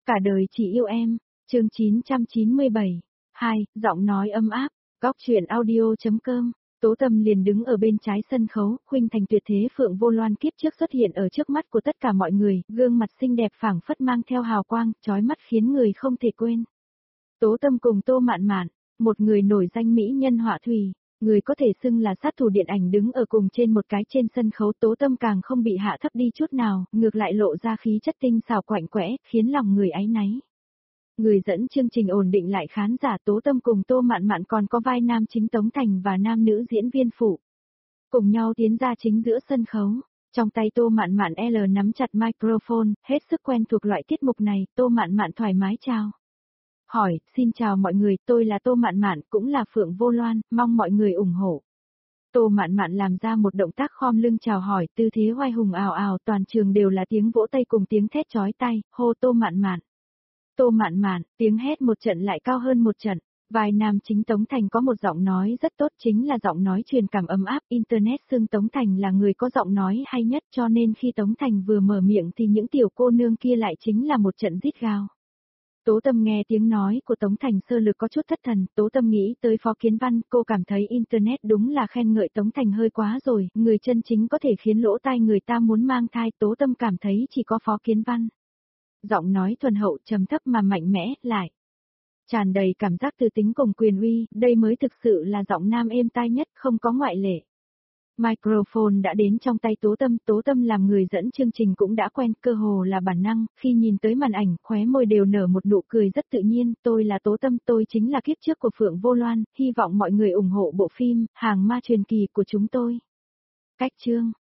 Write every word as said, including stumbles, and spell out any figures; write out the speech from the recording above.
Cả đời chỉ yêu em, chương chín trăm chín mươi bảy. hai, giọng nói ấm áp, góc truyện audio.com. Tố Tâm liền đứng ở bên trái sân khấu, khuynh thành tuyệt thế Phượng Vô Loan kiếp trước xuất hiện ở trước mắt của tất cả mọi người, gương mặt xinh đẹp phảng phất mang theo hào quang, chói mắt khiến người không thể quên. Tố Tâm cùng Tô Mạn Mạn, một người nổi danh mỹ nhân họa thủy, người có thể xưng là sát thủ điện ảnh đứng ở cùng trên một cái trên sân khấu. Tố Tâm càng không bị hạ thấp đi chút nào, ngược lại lộ ra khí chất tinh xảo quạnh quẽ, khiến lòng người áy náy. Người dẫn chương trình ổn định lại khán giả. Tố Tâm cùng Tô Mạn Mạn còn có vai nam chính Tống Thành và nam nữ diễn viên phụ. Cùng nhau tiến ra chính giữa sân khấu. Trong tay Tô Mạn Mạn L nắm chặt microphone, hết sức quen thuộc loại tiết mục này. Tô Mạn Mạn thoải mái chào hỏi, xin chào mọi người, tôi là Tô Mạn Mạn, cũng là Phượng Vô Loan, mong mọi người ủng hộ. Tô Mạn Mạn làm ra một động tác khom lưng chào hỏi, tư thế oai hùng ào ào, toàn trường đều là tiếng vỗ tay cùng tiếng thét chói tai, hô Tô Mạn Mạn. Tô Mạn Mạn, tiếng hét một trận lại cao hơn một trận. Vai nam chính Tống Thành có một giọng nói rất tốt, chính là giọng nói truyền cảm ấm áp. Internet xưng Tống Thành là người có giọng nói hay nhất, cho nên khi Tống Thành vừa mở miệng thì những tiểu cô nương kia lại chính là một trận rít gào. Tố Tâm nghe tiếng nói của Tống Thành sơ lược có chút thất thần. Tố Tâm nghĩ tới Phó Kiến Văn, cô cảm thấy Internet đúng là khen ngợi Tống Thành hơi quá rồi, người chân chính có thể khiến lỗ tai người ta muốn mang thai. Tố Tâm cảm thấy chỉ có Phó Kiến Văn. Giọng nói thuần hậu, trầm thấp mà mạnh mẽ, lại tràn đầy cảm giác từ tính cùng quyền uy, đây mới thực sự là giọng nam êm tai nhất, không có ngoại lệ. Microphone đã đến trong tay Tố Tâm, Tố Tâm làm người dẫn chương trình cũng đã quen, cơ hồ là bản năng, khi nhìn tới màn ảnh, khóe môi đều nở một nụ cười rất tự nhiên. Tôi là Tố Tâm, tôi chính là kiếp trước của Phượng Vô Loan, hy vọng mọi người ủng hộ bộ phim Hàng Ma Truyền Kỳ của chúng tôi. Cách chương